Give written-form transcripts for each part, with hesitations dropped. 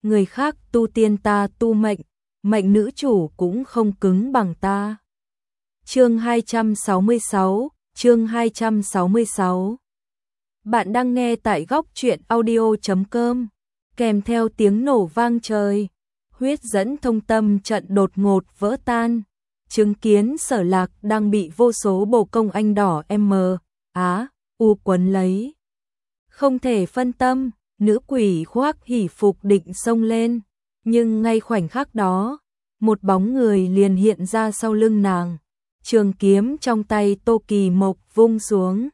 người khác tu tiên ta tu mệnh, mệnh nữ chủ cũng không cứng bằng ta. Chương 266, chương 266. Bạn đang nghe tại góc truyện audio.com, kèm theo tiếng nổ vang trời, huyết dẫn thông tâm trận đột ngột vỡ tan, chứng kiến Sở Lạc đang bị vô số bồ công anh đỏ u quấn lấy. Không thể phân tâm, nữ quỷ khoác hỉ phục định xông lên, nhưng ngay khoảnh khắc đó, một bóng người liền hiện ra sau lưng nàng. Trường kiếm trong tay Tô Kỳ Mộc vung xuống,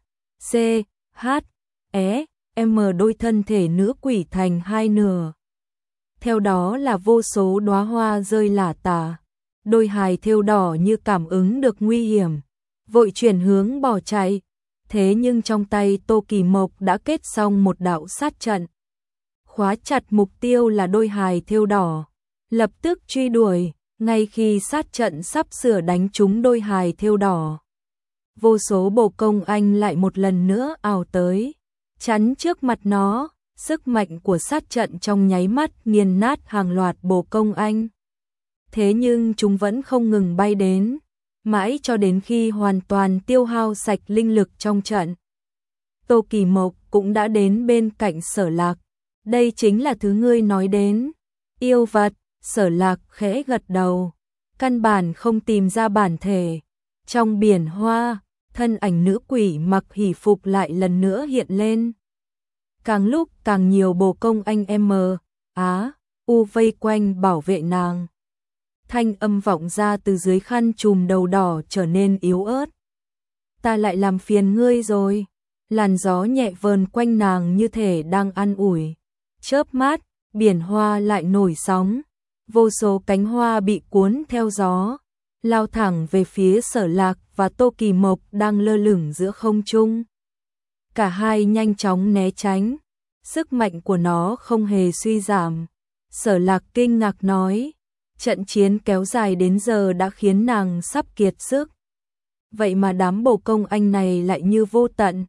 đôi thân thể nữ quỷ thành hai nửa. Theo đó là vô số đóa hoa rơi lả tả, đôi hài thêu đỏ như cảm ứng được nguy hiểm, vội chuyển hướng bỏ chạy. Thế nhưng trong tay Tô Kỳ Mộc đã kết xong một đạo sát trận, khóa chặt mục tiêu là đôi hài thêu đỏ, lập tức truy đuổi. Ngay khi sát trận sắp sửa đánh trúng đôi hài thêu đỏ, vô số bồ công anh lại một lần nữa ào tới, chắn trước mặt nó. Sức mạnh của sát trận trong nháy mắt nghiền nát hàng loạt bồ công anh. Thế nhưng chúng vẫn không ngừng bay đến, mãi cho đến khi hoàn toàn tiêu hao sạch linh lực trong trận. Tô Kỳ Mộc cũng đã đến bên cạnh Sở Lạc. Đây chính là thứ ngươi nói đến, yêu vật. Sở Lạc khẽ gật đầu, căn bản không tìm ra bản thể. Trong biển hoa, thân ảnh nữ quỷ mặc hỉ phục lại lần nữa hiện lên. Càng lúc càng nhiều bồ công anh vây quanh bảo vệ nàng. Thanh âm vọng ra từ dưới khăn trùm đầu đỏ trở nên yếu ớt. Ta lại làm phiền ngươi rồi. Làn gió nhẹ vờn quanh nàng như thể đang an ủi. Chớp mắt, biển hoa lại nổi sóng. Vô số cánh hoa bị cuốn theo gió, lao thẳng về phía Sở Lạc và Tô Kỳ Mộc đang lơ lửng giữa không trung. Cả hai nhanh chóng né tránh, sức mạnh của nó không hề suy giảm. Sở Lạc kinh ngạc nói, trận chiến kéo dài đến giờ đã khiến nàng sắp kiệt sức. Vậy mà đám bồ công anh này lại như vô tận,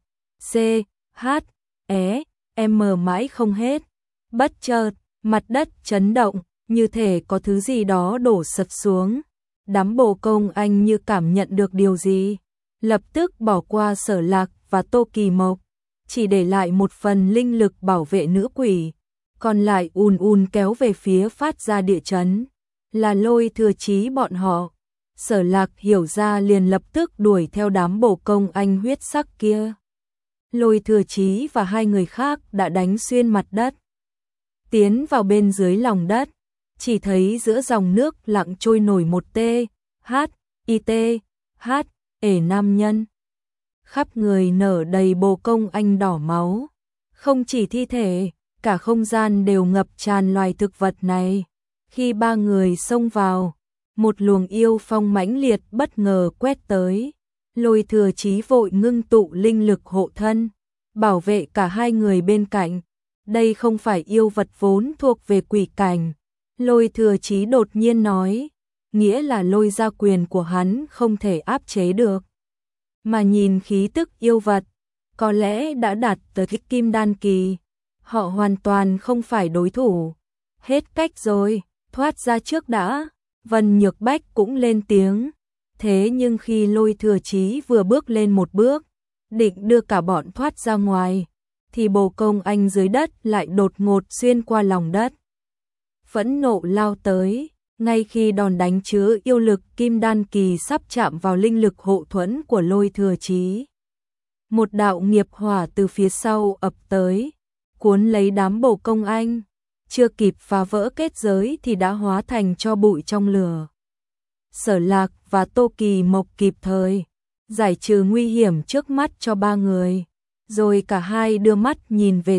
mãi không hết. Bất chợt, mặt đất chấn động, như thể có thứ gì đó đổ sập xuống. Đám bồ công anh như cảm nhận được điều gì, lập tức bỏ qua Sở Lạc và Tô Kỳ Mộc, chỉ để lại một phần linh lực bảo vệ nữ quỷ, còn lại kéo về phía phát ra địa chấn, là Lôi Thừa Chí bọn họ. Sở Lạc hiểu ra liền lập tức đuổi theo đám bồ công anh huyết sắc kia. Lôi Thừa Chí và hai người khác đã đánh xuyên mặt đất, tiến vào bên dưới lòng đất. Chỉ thấy giữa dòng nước lặng trôi nổi một nam nhân. Khắp người nở đầy bồ công anh đỏ máu. Không chỉ thi thể, cả không gian đều ngập tràn loài thực vật này. Khi ba người xông vào, một luồng yêu phong mãnh liệt bất ngờ quét tới. Lôi Thừa Chí vội ngưng tụ linh lực hộ thân, bảo vệ cả hai người bên cạnh. Đây không phải yêu vật vốn thuộc về quỷ cảnh. Lôi Thừa Chí đột nhiên nói, nghĩa là lôi gia quyền của hắn không thể áp chế được. Mà nhìn khí tức yêu vật, có lẽ đã đạt tới kim đan kỳ. Họ hoàn toàn không phải đối thủ. Hết cách rồi, thoát ra trước đã. Vân Nhược Bách cũng lên tiếng. Thế nhưng khi Lôi Thừa Chí vừa bước lên một bước, định đưa cả bọn thoát ra ngoài, thì bồ công anh dưới đất lại đột ngột xuyên qua lòng đất. Phẫn nộ lao tới, ngay khi đòn đánh chứa yêu lực kim đan kỳ sắp chạm vào linh lực hộ thuẫn của Lôi Thừa Chí. Một đạo nghiệp hỏa từ phía sau ập tới, cuốn lấy đám bồ công anh, chưa kịp phá vỡ kết giới thì đã hóa thành tro bụi trong lửa. Sở Lạc và Tô Kỳ Mộc kịp thời giải trừ nguy hiểm trước mắt cho ba người, rồi cả hai đưa mắt nhìn về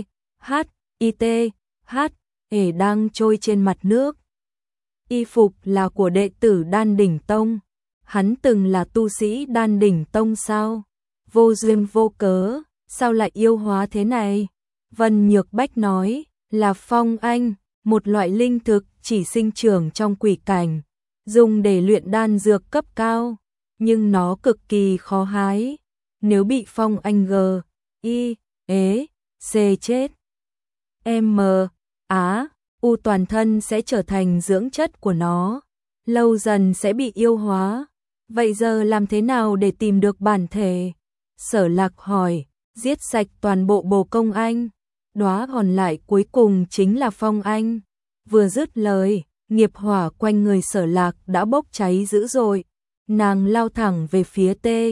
đang trôi trên mặt nước. Y phục là của đệ tử Đan Đỉnh Tông. Hắn từng là tu sĩ Đan Đỉnh Tông sao? Vô duyên vô cớ, sao lại yêu hóa thế này? Vân Nhược Bách nói, là phong anh, một loại linh thực chỉ sinh trưởng trong quỷ cảnh, dùng để luyện đan dược cấp cao, nhưng nó cực kỳ khó hái. Nếu bị phong anh chết. toàn thân sẽ trở thành dưỡng chất của nó, lâu dần sẽ bị yêu hóa. Vậy giờ làm thế nào để tìm được bản thể? Sở Lạc hỏi. Giết sạch toàn bộ bồ công anh, đóa còn lại cuối cùng chính là Phong Anh. Vừa dứt lời, nghiệp hỏa quanh người Sở Lạc đã bốc cháy dữ dội. Nàng lao thẳng về phía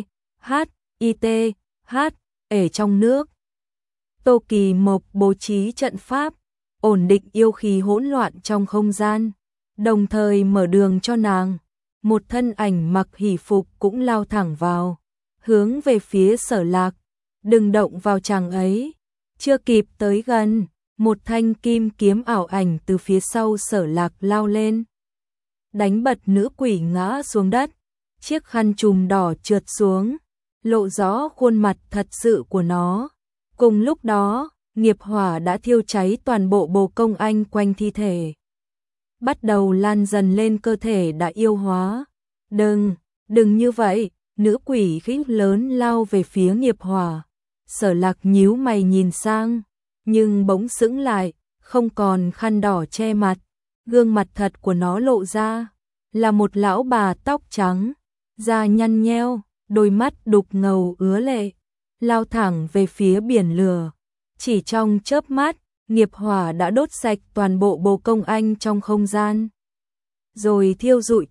THITH ở trong nước. Tô Kỳ Mộc bố trí trận pháp, ổn định yêu khí hỗn loạn trong không gian, đồng thời mở đường cho nàng. Một thân ảnh mặc hỷ phục cũng lao thẳng vào, hướng về phía Sở Lạc. Đừng động vào chàng ấy. Chưa kịp tới gần, một thanh kim kiếm ảo ảnh từ phía sau Sở Lạc lao lên, đánh bật nữ quỷ ngã xuống đất. Chiếc khăn trùm đỏ trượt xuống, lộ rõ khuôn mặt thật sự của nó. Cùng lúc đó, nghiệp hỏa đã thiêu cháy toàn bộ bồ công anh quanh thi thể, bắt đầu lan dần lên cơ thể đã yêu hóa. Đừng như vậy, nữ quỷ khích lớn lao về phía nghiệp hỏa. Sở Lạc nhíu mày nhìn sang, nhưng bỗng sững lại, không còn khăn đỏ che mặt, gương mặt thật của nó lộ ra, là một lão bà tóc trắng, da nhăn nheo, đôi mắt đục ngầu ứa lệ, lao thẳng về phía biển lửa. Chỉ trong chớp mắt, nghiệp hỏa đã đốt sạch toàn bộ bồ công anh trong không gian, rồi thiêu rụi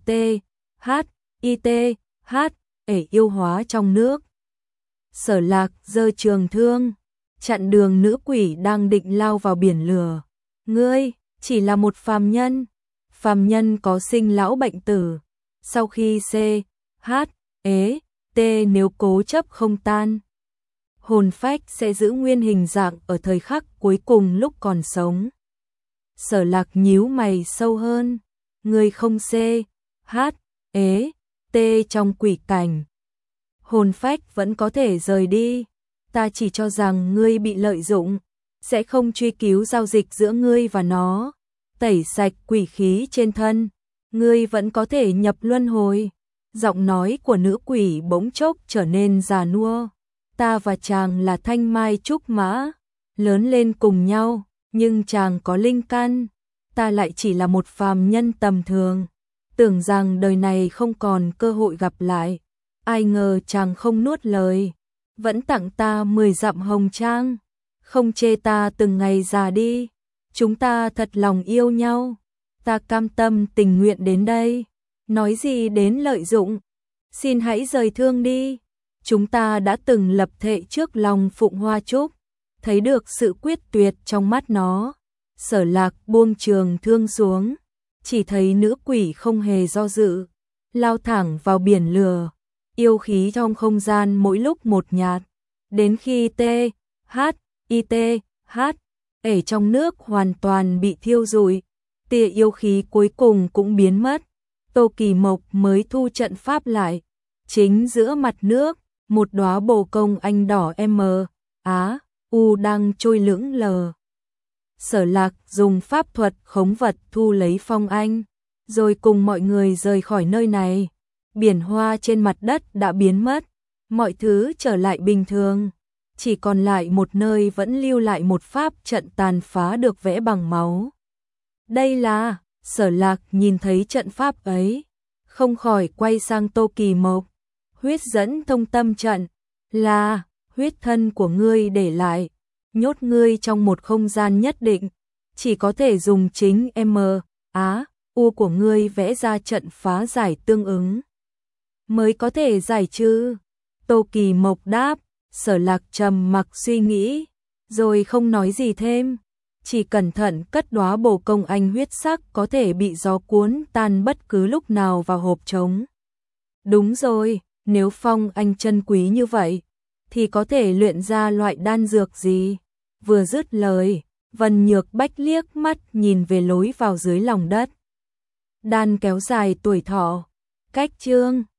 THITH yêu hóa trong nước. Sở Lạc giơ trường thương, chặn đường nữ quỷ đang định lao vào biển lửa. Ngươi chỉ là một phàm nhân có sinh lão bệnh tử. Sau khi nếu cố chấp không tan, hồn phách sẽ giữ nguyên hình dạng ở thời khắc cuối cùng lúc còn sống. Sở Lạc nhíu mày sâu hơn. Ngươi không trong quỷ cảnh, hồn phách vẫn có thể rời đi. Ta chỉ cho rằng ngươi bị lợi dụng, sẽ không truy cứu giao dịch giữa ngươi và nó, tẩy sạch quỷ khí trên thân, ngươi vẫn có thể nhập luân hồi. Giọng nói của nữ quỷ bỗng chốc trở nên già nua. Ta và chàng là thanh mai trúc mã, lớn lên cùng nhau, nhưng chàng có linh căn, ta lại chỉ là một phàm nhân tầm thường, tưởng rằng đời này không còn cơ hội gặp lại. Ai ngờ chàng không nuốt lời, vẫn tặng ta 10 dặm hồng trang, không chê ta từng ngày già đi. Chúng ta thật lòng yêu nhau, ta cam tâm tình nguyện đến đây. Nói gì đến lợi dụng, xin hãy rời thương đi. Chúng ta đã từng lập thệ trước lòng Phụng Hoa Trúc, thấy được sự quyết tuyệt trong mắt nó. Sở Lạc buông trường thương xuống, chỉ thấy nữ quỷ không hề do dự, lao thẳng vào biển lửa. Yêu khí trong không gian mỗi lúc một nhạt, đến khi THITH ở trong nước hoàn toàn bị thiêu rụi, tia yêu khí cuối cùng cũng biến mất. Tô Kỳ Mộc mới thu trận pháp lại. Chính giữa mặt nước, một đóa bồ công anh đỏ đang trôi lững lờ. Sở Lạc dùng pháp thuật khống vật thu lấy Phong Anh, rồi cùng mọi người rời khỏi nơi này. Biển hoa trên mặt đất đã biến mất, mọi thứ trở lại bình thường, chỉ còn lại một nơi vẫn lưu lại một pháp trận tàn phá được vẽ bằng máu. Đây là, Sở Lạc nhìn thấy trận pháp ấy, không khỏi quay sang Tô Kỳ Mộc. Huyết dẫn thông tâm trận, là huyết thân của ngươi để lại, nhốt ngươi trong một không gian nhất định, chỉ có thể dùng chính của ngươi vẽ ra trận phá giải tương ứng mới có thể giải trừ. Tô Kỳ Mộc đáp. Sở Lạc trầm mặc suy nghĩ, rồi không nói gì thêm, chỉ cẩn thận cất đóa bồ công anh huyết sắc có thể bị gió cuốn tan bất cứ lúc nào vào hộp trống. Đúng rồi, nếu Phong Anh chân quý như vậy, thì có thể luyện ra loại đan dược gì? Vừa dứt lời, Vân Nhược Bách liếc mắt nhìn về lối vào dưới lòng đất. Đan kéo dài tuổi thọ. Cách chương